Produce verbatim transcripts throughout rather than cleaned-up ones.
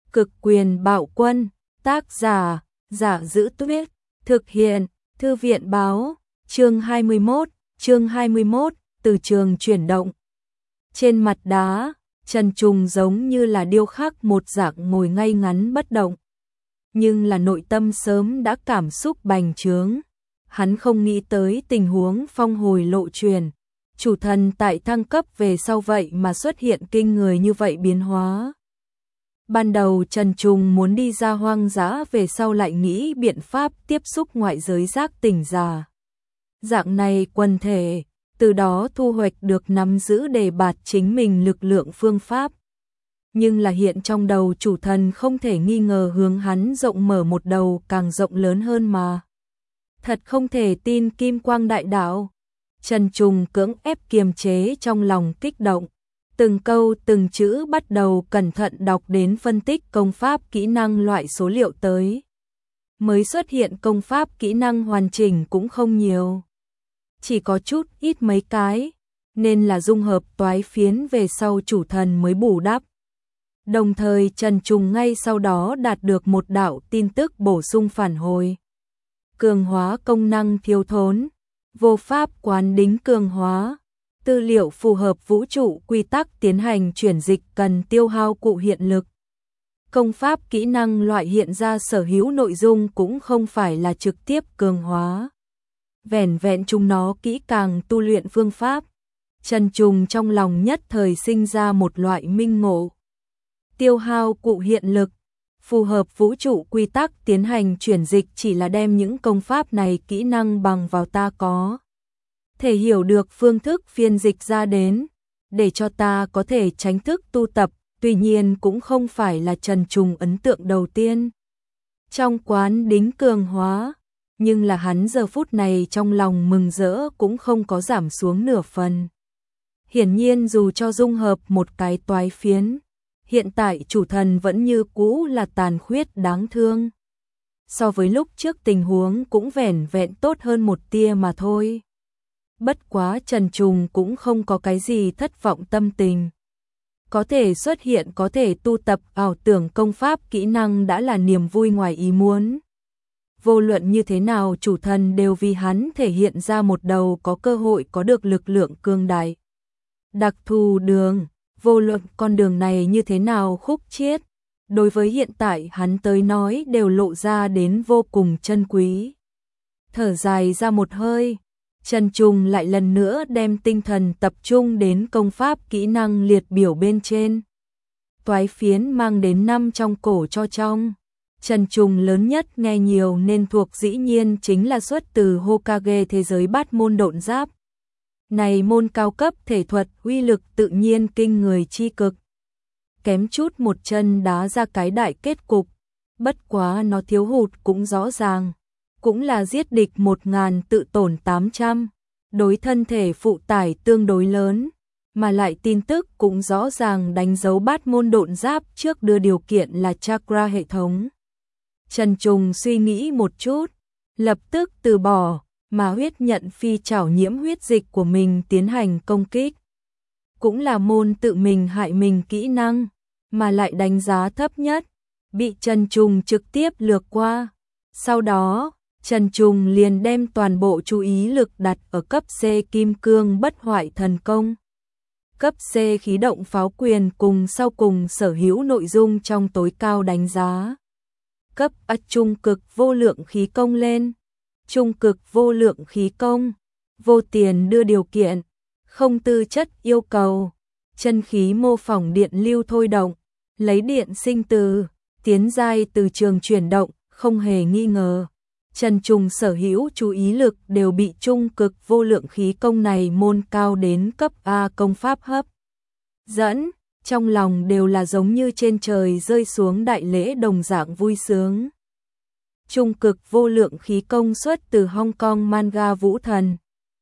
Cực quyền bạo quân, tác giả, Giả Dữ Tuyết, thực hiện, Thư viện báo, chương hai mươi mốt, chương hai mươi mốt, từ trường chuyển động. Trên mặt đá, Trần Trùng giống như là điêu khắc một dạng ngồi ngay ngắn bất động. Nhưng là nội tâm sớm đã cảm xúc bành trướng. Hắn không nghĩ tới tình huống phong hồi lộ truyền. Chủ thần tại thăng cấp về sau vậy mà xuất hiện kinh người như vậy biến hóa. Ban đầu Trần Trùng muốn đi ra hoang dã, về sau lại nghĩ biện pháp tiếp xúc ngoại giới giác tỉnh giả. Dạng này quần thể, từ đó thu hoạch được nắm giữ đề bạt chính mình lực lượng phương pháp. Nhưng là hiện trong đầu chủ thần không thể nghi ngờ hướng hắn rộng mở một đầu càng rộng lớn hơn mà. Thật không thể tin kim quang đại đạo. Trần Trùng cưỡng ép kiềm chế trong lòng kích động. Từng câu từng chữ bắt đầu cẩn thận đọc đến phân tích công pháp kỹ năng loại số liệu tới. Mới xuất hiện công pháp kỹ năng hoàn chỉnh cũng không nhiều. Chỉ có chút ít mấy cái, nên là dung hợp toái phiến về sau chủ thần mới bù đắp. Đồng thời Trần Trùng ngay sau đó đạt được một đạo tin tức bổ sung phản hồi. Cường hóa công năng thiếu thốn, vô pháp quán đính cường hóa. Tư liệu phù hợp vũ trụ quy tắc tiến hành chuyển dịch cần tiêu hao cụ hiện lực. Công pháp kỹ năng loại hiện ra sở hữu nội dung cũng không phải là trực tiếp cường hóa. Vẻn vẹn chúng nó kỹ càng tu luyện phương pháp. Trần Trùng trong lòng nhất thời sinh ra một loại minh ngộ. Tiêu hao cụ hiện lực, phù hợp vũ trụ quy tắc tiến hành chuyển dịch chỉ là đem những công pháp này kỹ năng bằng vào ta có. Thể hiểu được phương thức phiên dịch ra đến, để cho ta có thể tránh thức tu tập, tuy nhiên cũng không phải là Trần Trùng ấn tượng đầu tiên. Trong quán đính cường hóa, nhưng là hắn giờ phút này trong lòng mừng rỡ cũng không có giảm xuống nửa phần. Hiển nhiên dù cho dung hợp một cái toái phiến, hiện tại chủ thần vẫn như cũ là tàn khuyết đáng thương. So với lúc trước tình huống cũng vẻn vẹn tốt hơn một tia mà thôi. Bất quá Trần Trùng cũng không có cái gì thất vọng tâm tình. Có thể xuất hiện có thể tu tập ảo tưởng công pháp kỹ năng đã là niềm vui ngoài ý muốn. Vô luận như thế nào chủ thần đều vì hắn thể hiện ra một đầu có cơ hội có được lực lượng cương đại. Đặc thù đường, vô luận con đường này như thế nào khúc chiết, đối với hiện tại hắn tới nói đều lộ ra đến vô cùng chân quý. Thở dài ra một hơi, Trần Trùng lại lần nữa đem tinh thần tập trung đến công pháp kỹ năng liệt biểu bên trên. Toái phiến mang đến năm trong cổ cho trong. Trần Trùng lớn nhất nghe nhiều nên thuộc dĩ nhiên chính là xuất từ Hokage thế giới bát môn độn giáp. Này môn cao cấp thể thuật uy lực tự nhiên kinh người chi cực. Kém chút một chân đá ra cái đại kết cục. Bất quá nó thiếu hụt cũng rõ ràng. Cũng là giết địch một ngàn tự tổn tám trăm. Đối thân thể phụ tải tương đối lớn. Mà lại tin tức cũng rõ ràng đánh dấu bát môn độn giáp trước đưa điều kiện là chakra hệ thống. Trần Trùng suy nghĩ một chút, lập tức từ bỏ, mà huyết nhận phi trảo nhiễm huyết dịch của mình tiến hành công kích. Cũng là môn tự mình hại mình kỹ năng, mà lại đánh giá thấp nhất, bị Trần Trùng trực tiếp lược qua. Sau đó, Trần Trùng liền đem toàn bộ chú ý lực đặt ở cấp C kim cương bất hoại thần công. Cấp C khí động pháo quyền cùng sau cùng sở hữu nội dung trong tối cao đánh giá. Cấp A trung cực vô lượng khí công lên. Trung cực vô lượng khí công. Vô tiền đưa điều kiện. Không tư chất yêu cầu. Chân khí mô phỏng điện lưu thôi động. Lấy điện sinh từ. Tiến giai từ trường chuyển động. Không hề nghi ngờ. Trần Trùng sở hữu chú ý lực đều bị trung cực vô lượng khí công này môn cao đến cấp A công pháp hấp dẫn. Trong lòng đều là giống như trên trời rơi xuống đại lễ đồng dạng vui sướng. Trung cực vô lượng khí công xuất từ Hong Kong manga Vũ Thần.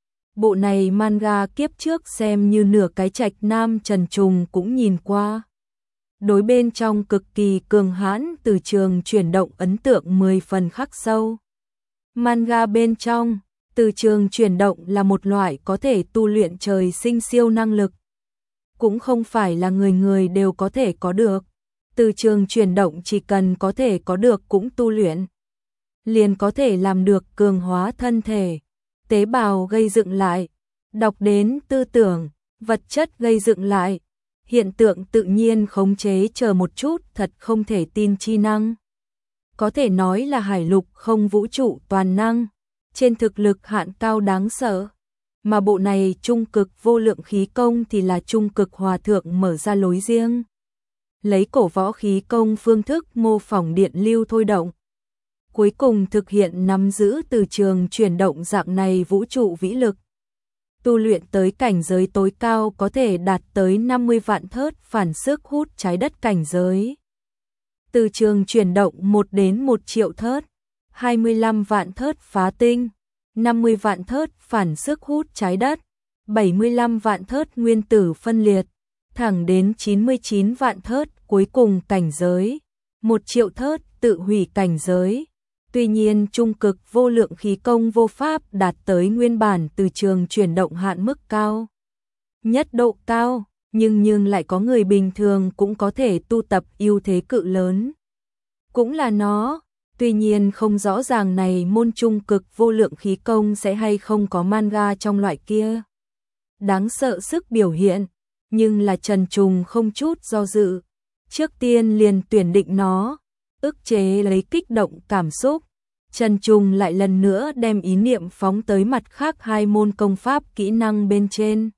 Bộ này manga kiếp trước xem như nửa cái trạch nam Trần Trùng cũng nhìn qua. Đối bên trong cực kỳ cường hãn từ trường chuyển động ấn tượng mười phần khắc sâu. Manga bên trong, từ trường chuyển động là một loại có thể tu luyện trời sinh siêu năng lực. Cũng không phải là người người đều có thể có được. Từ trường chuyển động chỉ cần có thể có được cũng tu luyện, liền có thể làm được cường hóa thân thể, tế bào gây dựng lại, đọc đến tư tưởng, vật chất gây dựng lại, hiện tượng tự nhiên khống chế chờ một chút thật không thể tin chi năng. Có thể nói là hải lục không vũ trụ toàn năng, trên thực lực hạn cao đáng sợ. Mà bộ này trung cực vô lượng khí công thì là trung cực hòa thượng mở ra lối riêng. Lấy cổ võ khí công phương thức mô phỏng điện lưu thôi động. Cuối cùng thực hiện nắm giữ từ trường chuyển động dạng này vũ trụ vĩ lực. Tu luyện tới cảnh giới tối cao có thể đạt tới năm mươi vạn thớt phản sức hút trái đất cảnh giới. Từ trường chuyển động một đến một triệu thớt, hai mươi lăm vạn thớt phá tinh, năm mươi vạn thớt phản sức hút trái đất, bảy mươi lăm vạn thớt nguyên tử phân liệt, thẳng đến chín mươi chín vạn thớt cuối cùng cảnh giới, một triệu thớt tự hủy cảnh giới. Tuy nhiên trung cực vô lượng khí công vô pháp đạt tới nguyên bản từ trường chuyển động hạn mức cao nhất độ cao, nhưng nhưng lại có người bình thường cũng có thể tu tập ưu thế cự lớn. Cũng là nó, tuy nhiên không rõ ràng này môn trung cực vô lượng khí công sẽ hay không có manga trong loại kia. Đáng sợ sức biểu hiện, nhưng là Trần Trùng không chút do dự, trước tiên liền tuyển định nó, ức chế lấy kích động cảm xúc. Trần Trùng lại lần nữa đem ý niệm phóng tới mặt khác hai môn công pháp kỹ năng bên trên.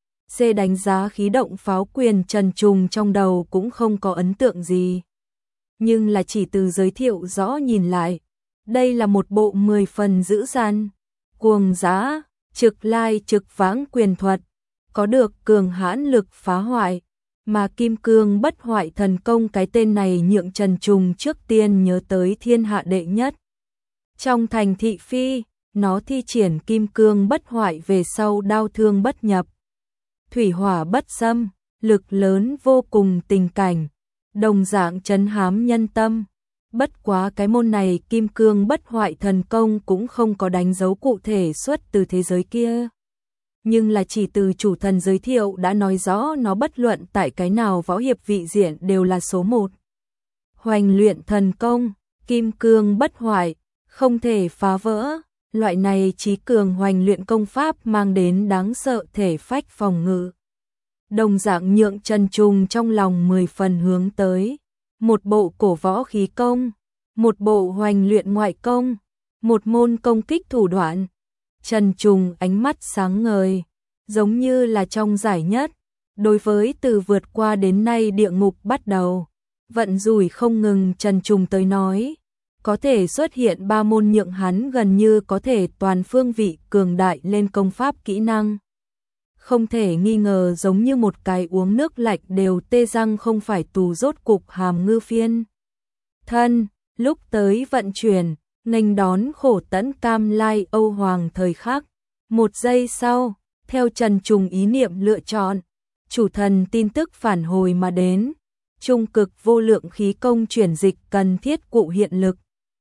C đánh giá khí động pháo quyền Trần Trùng trong đầu cũng không có ấn tượng gì. Nhưng là chỉ từ giới thiệu rõ nhìn lại, đây là một bộ mười phần dữ dằn, cuồng dã, trực lai trực vãng quyền thuật, có được cường hãn lực phá hoại, mà kim cương bất hoại thần công cái tên này nhượng Trần Trùng trước tiên nhớ tới thiên hạ đệ nhất. Trong thành thị phi, nó thi triển kim cương bất hoại về sau đao thương bất nhập, thủy hỏa bất xâm, lực lớn vô cùng tình cảnh, đồng dạng trấn hám nhân tâm. Bất quá cái môn này kim cương bất hoại thần công cũng không có đánh dấu cụ thể xuất từ thế giới kia. Nhưng là chỉ từ chủ thần giới thiệu đã nói rõ nó bất luận tại cái nào võ hiệp vị diện đều là số một. Hoành luyện thần công, kim cương bất hoại, không thể phá vỡ, loại này trí cường hoành luyện công pháp mang đến đáng sợ thể phách phòng ngự. Đồng dạng nhượng Trần Trùng trong lòng mười phần hướng tới, một bộ cổ võ khí công, một bộ hoành luyện ngoại công, một môn công kích thủ đoạn. Trần Trùng ánh mắt sáng ngời, giống như là trong giải nhất, đối với từ vượt qua đến nay địa ngục bắt đầu, vận rủi không ngừng. Trần Trùng tới nói, có thể xuất hiện ba môn nhượng hắn gần như có thể toàn phương vị cường đại lên công pháp kỹ năng. Không thể nghi ngờ giống như một cái uống nước lạnh đều tê răng không phải tù rốt cục hàm ngư phiên. Thân, lúc tới vận chuyển, nghênh đón khổ tẫn cam lai Âu Hoàng thời khắc. Một giây sau, theo Trần Trùng ý niệm lựa chọn, chủ thần tin tức phản hồi mà đến. Trung cực vô lượng khí công chuyển dịch cần thiết cụ hiện lực.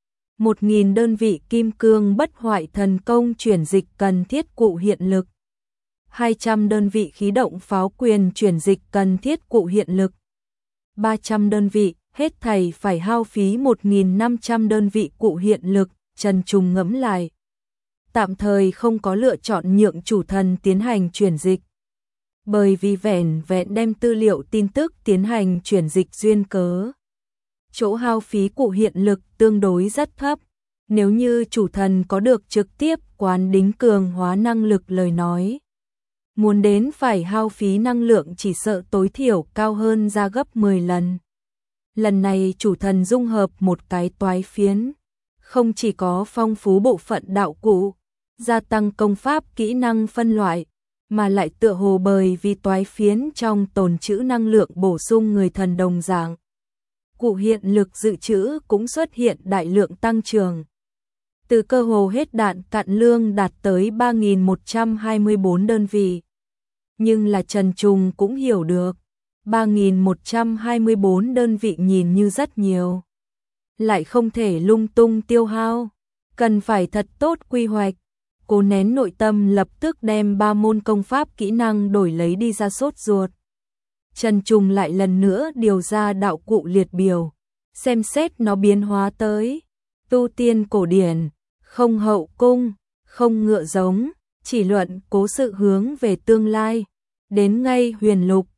Một nghìn đơn vị kim cương bất hoại thần công chuyển dịch cần thiết cụ hiện lực. Hai trăm đơn vị khí động pháo quyền chuyển dịch cần thiết cụ hiện lực. Ba trăm đơn vị, hết thảy phải hao phí một nghìn năm trăm đơn vị cụ hiện lực. Trần Trùng ngẫm lại, tạm thời không có lựa chọn nhượng chủ thần tiến hành chuyển dịch. Bởi vì vẻn vẹn đem tư liệu tin tức tiến hành chuyển dịch duyên cớ, chỗ hao phí cụ hiện lực tương đối rất thấp. Nếu như chủ thần có được trực tiếp quán đính cường hóa năng lực lời nói, muốn đến phải hao phí năng lượng chỉ sợ tối thiểu cao hơn ra gấp mười lần. Lần này chủ thần dung hợp một cái toái phiến, không chỉ có phong phú bộ phận đạo cụ, gia tăng công pháp kỹ năng phân loại, mà lại tựa hồ bởi vì toái phiến trong tồn trữ năng lượng bổ sung người thần đồng dạng. Cụ hiện lực dự trữ cũng xuất hiện đại lượng tăng trưởng. Từ cơ hồ hết đạn cạn lương đạt tới ba nghìn một trăm hai mươi tư đơn vị. Nhưng là Trần Trùng cũng hiểu được, ba nghìn một trăm hai mươi tư đơn vị nhìn như rất nhiều, lại không thể lung tung tiêu hao, cần phải thật tốt quy hoạch. Cố nén nội tâm lập tức đem ba môn công pháp kỹ năng đổi lấy đi ra sốt ruột. Trần Trùng lại lần nữa điều ra đạo cụ liệt biểu, xem xét nó biến hóa tới tu tiên cổ điển, không hậu cung, không ngựa giống, chỉ luận cố sự hướng về tương lai, đến ngay huyền lục,